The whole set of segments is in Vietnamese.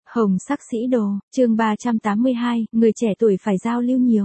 Hồng sắc sĩ đồ, chương 382, người trẻ tuổi phải giao lưu nhiều.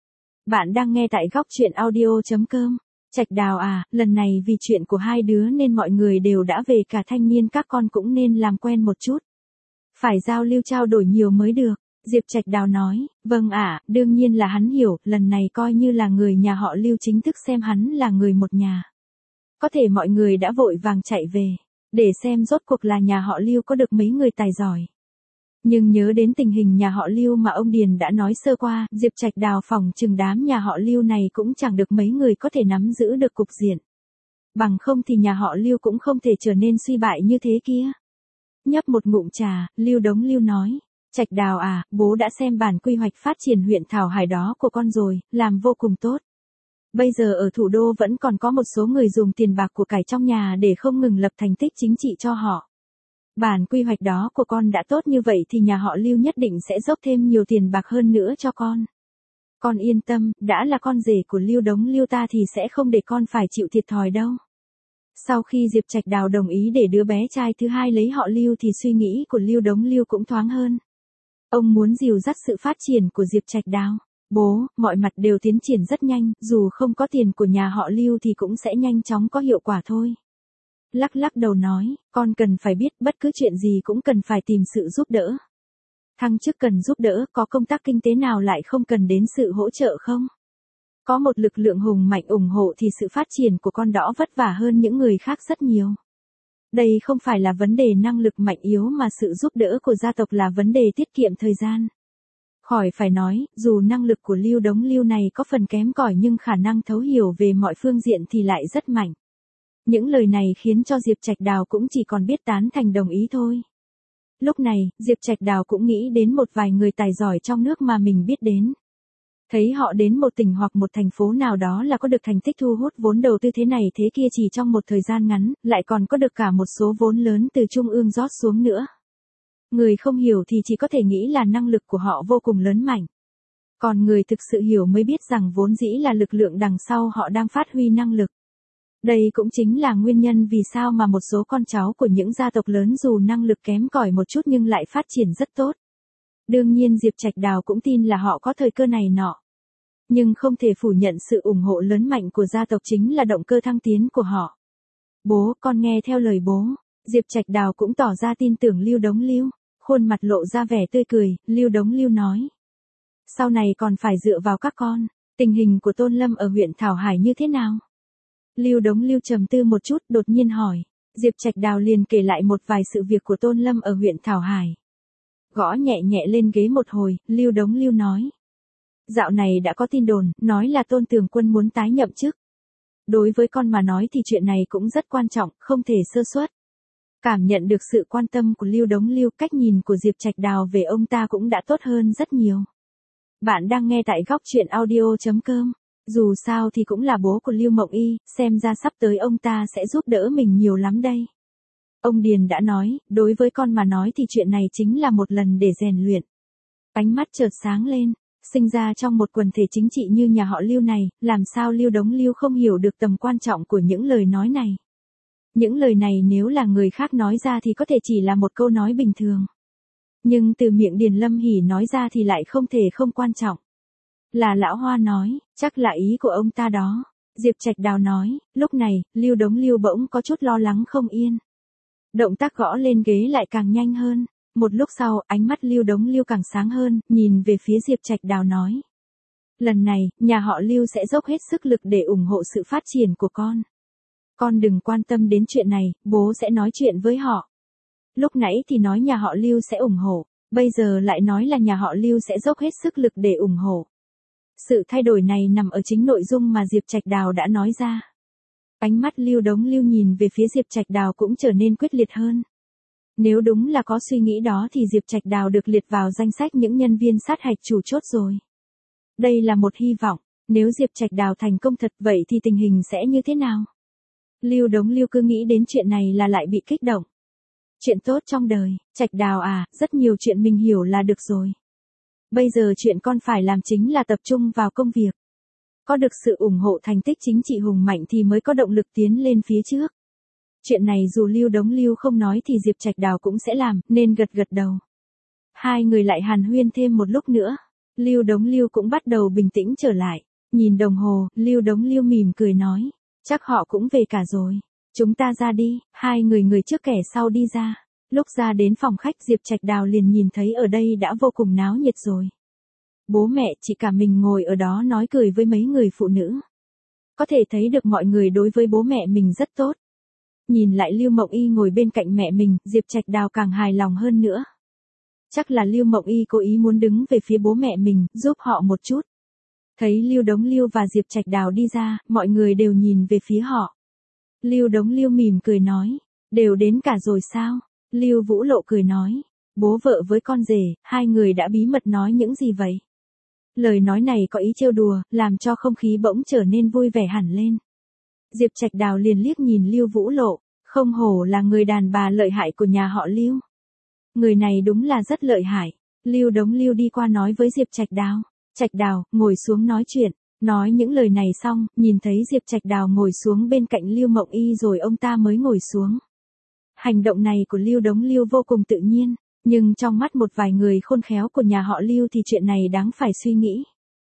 Bạn đang nghe tại góc truyện audio.com. Trạch Đào à, lần này vì chuyện của hai đứa nên mọi người đều đã về, cả thanh niên các con cũng nên làm quen một chút. Phải giao lưu trao đổi nhiều mới được. Diệp Trạch Đào nói, vâng ạ, đương nhiên là hắn hiểu, lần này coi như là người nhà họ Lưu chính thức xem hắn là người một nhà. Có thể mọi người đã vội vàng chạy về, để xem rốt cuộc là nhà họ Lưu có được mấy người tài giỏi. Nhưng nhớ đến tình hình nhà họ Lưu mà ông Điền đã nói sơ qua, Diệp Trạch Đào phỏng chừng đám nhà họ Lưu này cũng chẳng được mấy người có thể nắm giữ được cục diện. Bằng không thì nhà họ Lưu cũng không thể trở nên suy bại như thế kia. Nhấp một ngụm trà, Lưu Đống Lưu nói, Trạch Đào à, bố đã xem bản quy hoạch phát triển huyện Thảo Hải đó của con rồi, làm vô cùng tốt. Bây giờ ở thủ đô vẫn còn có một số người dùng tiền bạc của cải trong nhà để không ngừng lập thành tích chính trị cho họ. Bản quy hoạch đó của con đã tốt như vậy thì nhà họ Lưu nhất định sẽ dốc thêm nhiều tiền bạc hơn nữa cho con. Con yên tâm, đã là con rể của Lưu Đống Lưu ta thì sẽ không để con phải chịu thiệt thòi đâu. Sau khi Diệp Trạch Đào đồng ý để đứa bé trai thứ hai lấy họ Lưu thì suy nghĩ của Lưu Đống Lưu cũng thoáng hơn. Ông muốn dìu dắt sự phát triển của Diệp Trạch Đào. Bố, mọi mặt đều tiến triển rất nhanh, dù không có tiền của nhà họ Lưu thì cũng sẽ nhanh chóng có hiệu quả thôi. Lắc lắc đầu nói, con cần phải biết bất cứ chuyện gì cũng cần phải tìm sự giúp đỡ. Thăng chức cần giúp đỡ, có công tác kinh tế nào lại không cần đến sự hỗ trợ không? Có một lực lượng hùng mạnh ủng hộ thì sự phát triển của con đó vất vả hơn những người khác rất nhiều. Đây không phải là vấn đề năng lực mạnh yếu mà sự giúp đỡ của gia tộc là vấn đề tiết kiệm thời gian. Khỏi phải nói, dù năng lực của Lưu Đống Lưu này có phần kém cỏi nhưng khả năng thấu hiểu về mọi phương diện thì lại rất mạnh. Những lời này khiến cho Diệp Trạch Đào cũng chỉ còn biết tán thành đồng ý thôi. Lúc này, Diệp Trạch Đào cũng nghĩ đến một vài người tài giỏi trong nước mà mình biết đến. Thấy họ đến một tỉnh hoặc một thành phố nào đó là có được thành tích thu hút vốn đầu tư thế này thế kia chỉ trong một thời gian ngắn, lại còn có được cả một số vốn lớn từ trung ương rót xuống nữa. Người không hiểu thì chỉ có thể nghĩ là năng lực của họ vô cùng lớn mạnh. Còn người thực sự hiểu mới biết rằng vốn dĩ là lực lượng đằng sau họ đang phát huy năng lực. Đây cũng chính là nguyên nhân vì sao mà một số con cháu của những gia tộc lớn dù năng lực kém cỏi một chút nhưng lại phát triển rất tốt. Đương nhiên Diệp Trạch Đào cũng tin là họ có thời cơ này nọ. Nhưng không thể phủ nhận sự ủng hộ lớn mạnh của gia tộc chính là động cơ thăng tiến của họ. Bố, con nghe theo lời bố. Diệp Trạch Đào cũng tỏ ra tin tưởng Lưu Đống Lưu. Khuôn mặt lộ ra vẻ tươi cười, Lưu Đống Lưu nói. Sau này còn phải dựa vào các con. Tình hình của Tôn Lâm ở huyện Thảo Hải như thế nào? Lưu Đống Lưu trầm tư một chút, đột nhiên hỏi. Diệp Trạch Đào liền kể lại một vài sự việc của Tôn Lâm ở huyện Thảo Hải. Gõ nhẹ nhẹ lên ghế một hồi, Lưu Đống Lưu nói. Dạo này đã có tin đồn, nói là Tôn Tường Quân muốn tái nhậm chức. Đối với con mà nói thì chuyện này cũng rất quan trọng, không thể sơ suất. Cảm nhận được sự quan tâm của Lưu Đống Lưu, cách nhìn của Diệp Trạch Đào về ông ta cũng đã tốt hơn rất nhiều. Bạn đang nghe tại góc truyện audio.com. Dù sao thì cũng là bố của Lưu Mộng Y, xem ra sắp tới ông ta sẽ giúp đỡ mình nhiều lắm đây. Ông Điền đã nói, đối với con mà nói thì chuyện này chính là một lần để rèn luyện. Ánh mắt chợt sáng lên, sinh ra trong một quần thể chính trị như nhà họ Lưu này, làm sao Lưu Đống Lưu không hiểu được tầm quan trọng của những lời nói này. Những lời này nếu là người khác nói ra thì có thể chỉ là một câu nói bình thường. Nhưng từ miệng Điền Lâm Hỷ nói ra thì lại không thể không quan trọng. Là lão Hoa nói, chắc là ý của ông ta đó. Diệp Trạch Đào nói, lúc này, Lưu Đống Lưu bỗng có chút lo lắng không yên. Động tác gõ lên ghế lại càng nhanh hơn. Một lúc sau, ánh mắt Lưu Đống Lưu càng sáng hơn, nhìn về phía Diệp Trạch Đào nói. Lần này, nhà họ Lưu sẽ dốc hết sức lực để ủng hộ sự phát triển của con. Con đừng quan tâm đến chuyện này, bố sẽ nói chuyện với họ. Lúc nãy thì nói nhà họ Lưu sẽ ủng hộ, bây giờ lại nói là nhà họ Lưu sẽ dốc hết sức lực để ủng hộ. Sự thay đổi này nằm ở chính nội dung mà Diệp Trạch Đào đã nói ra. Ánh mắt Lưu Đống Lưu nhìn về phía Diệp Trạch Đào cũng trở nên quyết liệt hơn. Nếu đúng là có suy nghĩ đó thì Diệp Trạch Đào được liệt vào danh sách những nhân viên sát hạch chủ chốt rồi. Đây là một hy vọng, nếu Diệp Trạch Đào thành công thật vậy thì tình hình sẽ như thế nào? Lưu Đống Lưu cứ nghĩ đến chuyện này là lại bị kích động. Chuyện tốt trong đời, Trạch Đào à, rất nhiều chuyện mình hiểu là được rồi. Bây giờ chuyện con phải làm chính là tập trung vào công việc. Có được sự ủng hộ thành tích chính trị hùng mạnh thì mới có động lực tiến lên phía trước. Chuyện này dù Lưu Đống Lưu không nói thì Diệp Trạch Đào cũng sẽ làm, nên gật gật đầu. Hai người lại hàn huyên thêm một lúc nữa. Lưu Đống Lưu cũng bắt đầu bình tĩnh trở lại. Nhìn đồng hồ, Lưu Đống Lưu mỉm cười nói. Chắc họ cũng về cả rồi. Chúng ta ra đi. Hai người trước kẻ sau đi ra. Lúc ra đến phòng khách Diệp Trạch Đào liền nhìn thấy ở đây đã vô cùng náo nhiệt rồi. Bố mẹ chị cả mình ngồi ở đó nói cười với mấy người phụ nữ. Có thể thấy được mọi người đối với bố mẹ mình rất tốt. Nhìn lại Lưu Mộng Y ngồi bên cạnh mẹ mình, Diệp Trạch Đào càng hài lòng hơn nữa. Chắc là Lưu Mộng Y cố ý muốn đứng về phía bố mẹ mình, giúp họ một chút. Thấy Lưu Đống Lưu và Diệp Trạch Đào đi ra, mọi người đều nhìn về phía họ. Lưu Đống Lưu mỉm cười nói, đều đến cả rồi sao? Lưu Vũ Lộ cười nói, bố vợ với con rể, hai người đã bí mật nói những gì vậy? Lời nói này có ý trêu đùa, làm cho không khí bỗng trở nên vui vẻ hẳn lên. Diệp Trạch Đào liền liếc nhìn Lưu Vũ Lộ, không hổ là người đàn bà lợi hại của nhà họ Lưu. Người này đúng là rất lợi hại. Lưu Đống Lưu đi qua nói với Diệp Trạch Đào. Trạch Đào, ngồi xuống nói chuyện. Nói những lời này xong, nhìn thấy Diệp Trạch Đào ngồi xuống bên cạnh Lưu Mộng Y rồi ông ta mới ngồi xuống. Hành động này của Lưu Đống Lưu vô cùng tự nhiên, nhưng trong mắt một vài người khôn khéo của nhà họ Lưu thì chuyện này đáng phải suy nghĩ.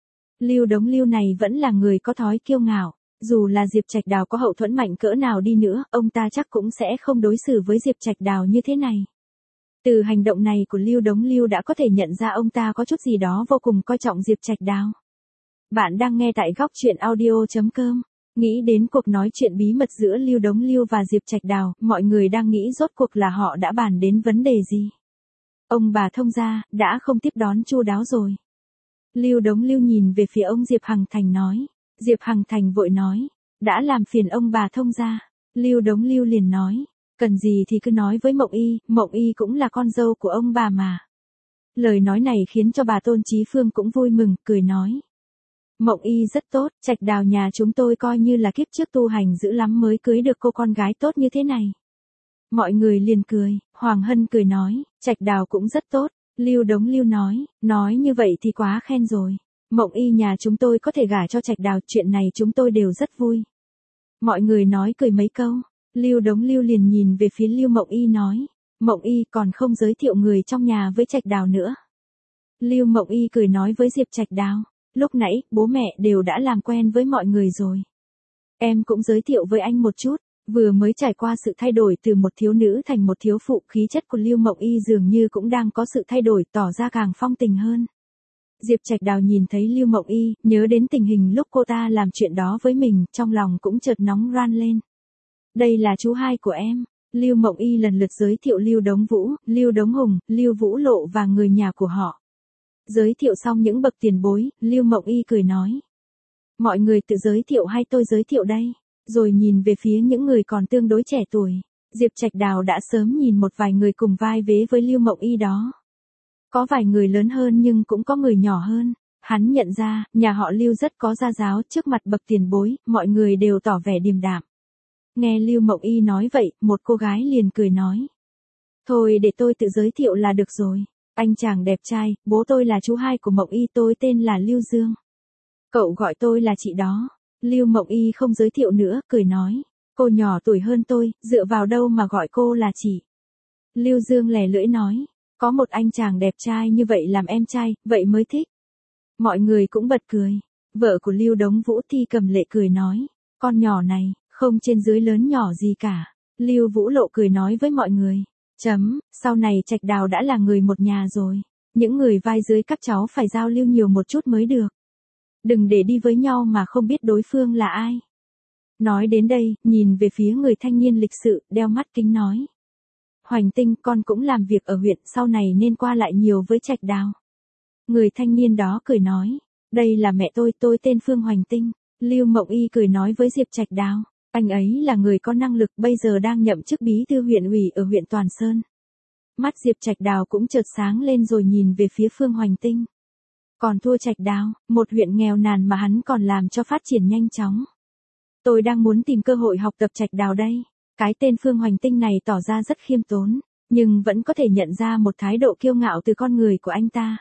Lưu Đống Lưu này vẫn là người có thói kiêu ngạo, dù là Diệp Trạch Đào có hậu thuẫn mạnh cỡ nào đi nữa, ông ta chắc cũng sẽ không đối xử với Diệp Trạch Đào như thế này. Từ hành động này của Lưu Đống Lưu đã có thể nhận ra ông ta có chút gì đó vô cùng coi trọng Diệp Trạch Đào. Bạn đang nghe tại góc truyện audio.com. Nghĩ đến cuộc nói chuyện bí mật giữa Lưu Đống Lưu và Diệp Trạch Đào, mọi người đang nghĩ rốt cuộc là họ đã bàn đến vấn đề gì. Ông bà thông gia, đã không tiếp đón chu đáo rồi. Lưu Đống Lưu nhìn về phía ông Diệp Hằng Thành nói. Diệp Hằng Thành vội nói, đã làm phiền ông bà thông gia. Lưu Đống Lưu liền nói, cần gì thì cứ nói với Mộng Y cũng là con dâu của ông bà mà. Lời nói này khiến cho bà Tôn Chí Phương cũng vui mừng, cười nói. Mộng Y rất tốt, Trạch Đào nhà chúng tôi coi như là kiếp trước tu hành dữ lắm mới cưới được cô con gái tốt như thế này. Mọi người liền cười, Hoàng Hân cười nói, Trạch Đào cũng rất tốt. Lưu Đống Lưu nói như vậy thì quá khen rồi. Mộng Y nhà chúng tôi có thể gả cho Trạch Đào, chuyện này chúng tôi đều rất vui. Mọi người nói cười mấy câu, Lưu Đống Lưu liền nhìn về phía Lưu Mộng Y nói, Mộng Y còn không giới thiệu người trong nhà với Trạch Đào nữa. Lưu Mộng Y cười nói với Diệp Trạch Đào, lúc nãy, bố mẹ đều đã làm quen với mọi người rồi. Em cũng giới thiệu với anh một chút, vừa mới trải qua sự thay đổi từ một thiếu nữ thành một thiếu phụ, khí chất của Lưu Mộng Y dường như cũng đang có sự thay đổi, tỏ ra càng phong tình hơn. Diệp Trạch Đào nhìn thấy Lưu Mộng Y, nhớ đến tình hình lúc cô ta làm chuyện đó với mình, trong lòng cũng chợt nóng ran lên. Đây là chú hai của em. Lưu Mộng Y lần lượt giới thiệu Lưu Đống Vũ, Lưu Đống Hùng, Lưu Vũ Lộ và người nhà của họ. Giới thiệu xong những bậc tiền bối, Lưu Mộng Y cười nói. Mọi người tự giới thiệu hay tôi giới thiệu đây? Rồi nhìn về phía những người còn tương đối trẻ tuổi. Diệp Trạch Đào đã sớm nhìn một vài người cùng vai vế với Lưu Mộng Y đó. Có vài người lớn hơn nhưng cũng có người nhỏ hơn. Hắn nhận ra, nhà họ Lưu rất có gia giáo, trước mặt bậc tiền bối, mọi người đều tỏ vẻ điềm đạm. Nghe Lưu Mộng Y nói vậy, một cô gái liền cười nói. Thôi để tôi tự giới thiệu là được rồi. Anh chàng đẹp trai, bố tôi là chú hai của Mộng Y, tôi tên là Lưu Dương. Cậu gọi tôi là chị đó. Lưu Mộng Y không giới thiệu nữa, cười nói. Cô nhỏ tuổi hơn tôi, dựa vào đâu mà gọi cô là chị. Lưu Dương lè lưỡi nói. Có một anh chàng đẹp trai như vậy làm em trai, vậy mới thích. Mọi người cũng bật cười. Vợ của Lưu Đống Vũ Thi Cầm Lệ cười nói. Con nhỏ này, không trên dưới lớn nhỏ gì cả. Lưu Vũ Lộ cười nói với mọi người. Sau này Trạch Đào đã là người một nhà rồi. Những người vai dưới các cháu phải giao lưu nhiều một chút mới được. Đừng để đi với nhau mà không biết đối phương là ai. Nói đến đây, nhìn về phía người thanh niên lịch sự, đeo mắt kính nói. Hoành Tinh, con cũng làm việc ở huyện, sau này nên qua lại nhiều với Trạch Đào. Người thanh niên đó cười nói. Đây là mẹ tôi tên Phương Hoành Tinh. Lưu Mộng Y cười nói với Diệp Trạch Đào. Anh ấy là người có năng lực, bây giờ đang nhậm chức bí thư huyện ủy ở huyện Toàn Sơn. Mắt Diệp Trạch Đào cũng chợt sáng lên rồi nhìn về phía Phương Hoành Tinh. Còn thua Trạch Đào, một huyện nghèo nàn mà hắn còn làm cho phát triển nhanh chóng. Tôi đang muốn tìm cơ hội học tập Trạch Đào đây. Cái tên Phương Hoành Tinh này tỏ ra rất khiêm tốn, nhưng vẫn có thể nhận ra một thái độ kiêu ngạo từ con người của anh ta.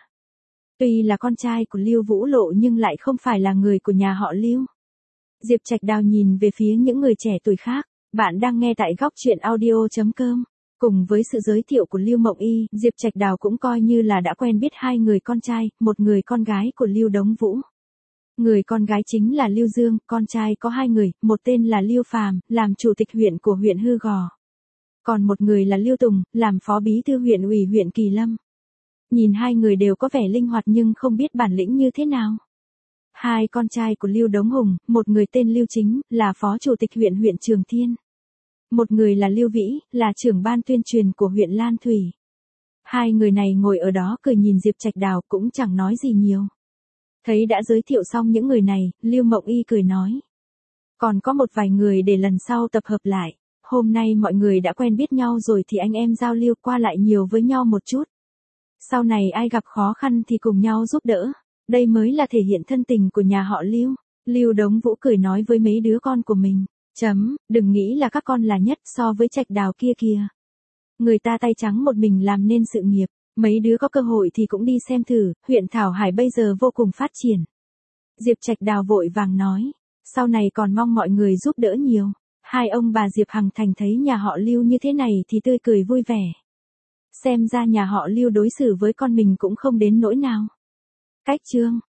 Tuy là con trai của Lưu Vũ Lộ nhưng lại không phải là người của nhà họ Lưu. Diệp Trạch Đào nhìn về phía những người trẻ tuổi khác. Bạn đang nghe tại góc truyện audio.com. Cùng với sự giới thiệu của Lưu Mộng Y, Diệp Trạch Đào cũng coi như là đã quen biết hai người con trai, một người con gái của Lưu Đống Vũ. Người con gái chính là Lưu Dương, con trai có hai người, một tên là Lưu Phàm, làm chủ tịch huyện của huyện Hư Gò. Còn một người là Lưu Tùng, làm phó bí thư huyện ủy huyện Kỳ Lâm. Nhìn hai người đều có vẻ linh hoạt nhưng không biết bản lĩnh như thế nào. Hai con trai của Lưu Đống Hùng, một người tên Lưu Chính, là phó chủ tịch huyện Trường Thiên. Một người là Lưu Vĩ, là trưởng ban tuyên truyền của huyện Lan Thủy. Hai người này ngồi ở đó cười nhìn Diệp Trạch Đào cũng chẳng nói gì nhiều. Thấy đã giới thiệu xong những người này, Lưu Mộng Y cười nói. Còn có một vài người để lần sau tập hợp lại. Hôm nay mọi người đã quen biết nhau rồi thì anh em giao lưu qua lại nhiều với nhau một chút. Sau này ai gặp khó khăn thì cùng nhau giúp đỡ. Đây mới là thể hiện thân tình của nhà họ Lưu. Lưu Đống Vũ cười nói với mấy đứa con của mình. Đừng nghĩ là các con là nhất so với Trạch Đào kia kìa. Người ta tay trắng một mình làm nên sự nghiệp. Mấy đứa có cơ hội thì cũng đi xem thử, huyện Thảo Hải bây giờ vô cùng phát triển. Diệp Trạch Đào vội vàng nói. Sau này còn mong mọi người giúp đỡ nhiều. Hai ông bà Diệp Hằng Thành thấy nhà họ Lưu như thế này thì tươi cười vui vẻ. Xem ra nhà họ Lưu đối xử với con mình cũng không đến nỗi nào. Cách chương